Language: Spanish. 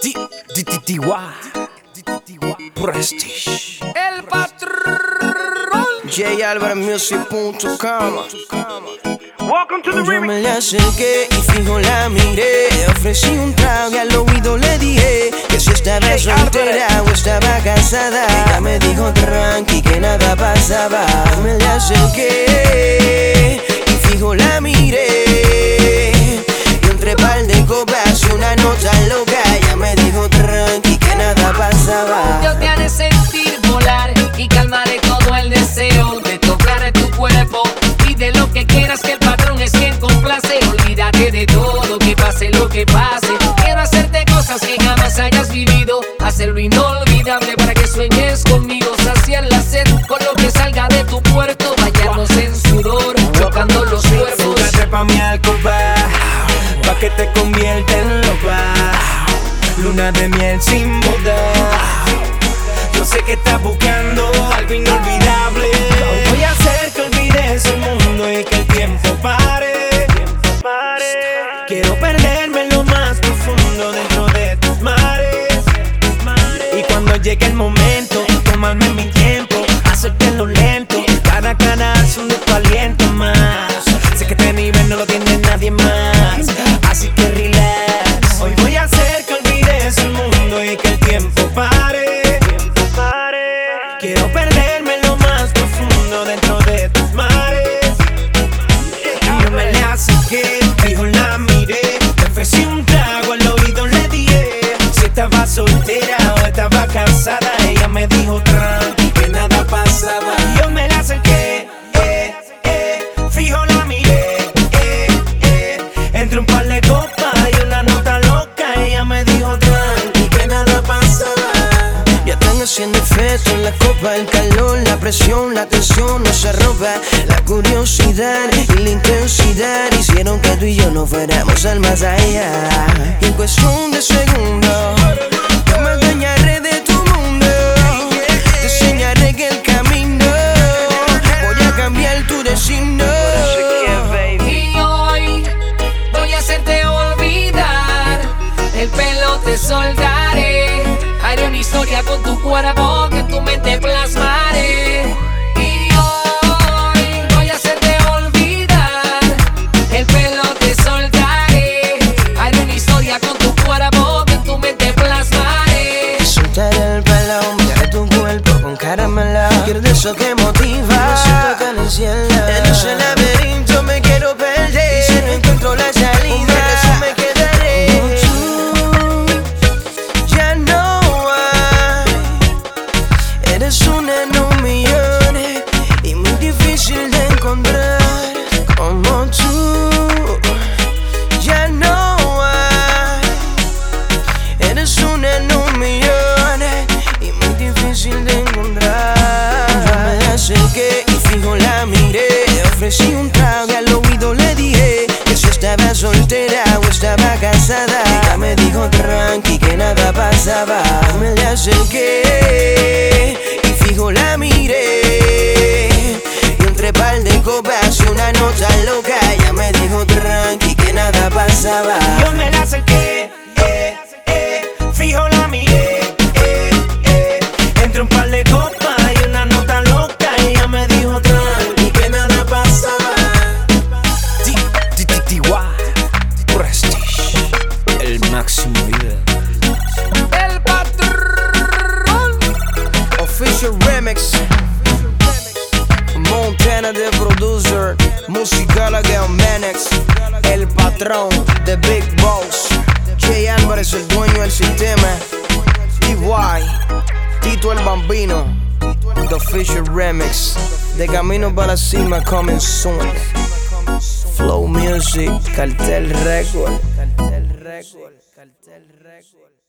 DTTY Prestige. El patrón. JAlvarezmusic.com. Welcome to the Yo remix. me le acerqué y fijo la miré. Ofrecí un trago y al oído le dije que si estaba soltera o estaba casada. Ella me dijo tranqui que nada pasaba. Me le acerqué y fijo la miré. Y entre par de copas y una nota loca. Ella me dijo tranqui que nada pasaba. Yo te haré sentir volar y calmaré todo el deseo de tocar tu cuerpo. Pide lo que quieras, que el patrón es quien complace. Olvídate de todo, que pase lo que pase. Quiero hacerte cosas que jamás hayas vivido, hacerlo inolvidable para que sueñes conmigo. Saciar la sed con lo que salga de tu puerto. Bañarnos en sudor, chocando los cuerpos. Fúgate pa' mi alcoba, pa' que te convierta en loca. Luna de miel sin boda. Yo sé que estás buscando algo inolvidable. Voy a hacer que olvides el mundo y que el tiempo pare. Quiero perderme en lo más profundo dentro de tus mares. Y cuando llegue el momento, tomarme mi tiempo, hacértelo lento. Cada canal son de tu aliento más. Sé que este nivel no lo tiene nadie más, así que relax. Hoy voy a hacer que olvides el mundo y que el tiempo pare. Quiero perderme en lo más profundo dentro de tus mares. Y yo me le acerqué, fijo la miré. Te ofrecí un trago, al oído le dije si estaba soltera o estaba casada. Ella me dijo tranqui que nada pasaba. Y yo me la acerqué, fijo la miré, entre un par de copas y una nota loca. Ella me dijo tranqui que nada pasaba. Ya están haciendo efecto en la copa, el calor, la presión, la tensión no se roba. La curiosidad y la intensidad hicieron que tú y yo no fuéramos al más allá. Y en cuestión de segundos yo me adueñaré de tu mundo. Te enseñaré que el camino voy a cambiar tu destino. Y hoy voy a hacerte olvidar. El pelo te soltaré. Haré una historia con tu cuerpo que en tu mente plasmaré. Y hoy voy a hacerte olvidar. El pelo te soltaré. Haré una historia con tu cuerpo que en tu mente plasmaré. Soltaré el pelo, miraré tu cuerpo con caramelo. Quiero de eso que motiva, siento que en el cielo. En ese laberinto me quiero perder. Y si no encuentro la salida, por eso me quedaré. Tú ya no hay. Eres una en un millón y muy difícil de encontrar como tú. Ya no hay. Eres una en un millón y muy difícil de encontrar. Yo me acerqué y fijo la miré. Ofrecí un trago y al oído le dije que si estaba soltera o estaba casada. Ella me dijo tranqui que nada pasaba. Me le acerqué y fijo la miré. Y entre par de copas y una nota loca. Ella me dijo tranqui que nada pasaba. Yo me la acerqué, fijo la miré, entre un par de copas y una nota loca. Ella me dijo tranqui que nada pasaba. DTTY Prestige. El máximo nivel. El patrón. Official remix. Montana the producer. Musicólogo Menex. El patrón, The Big Boss. Jay Álvarez, el dueño del sistema. TY, Tito el Bambino. The Official remix. De camino para la cima, coming soon. Flow Music, Cartel Record. Cartel Record. Cartel Record.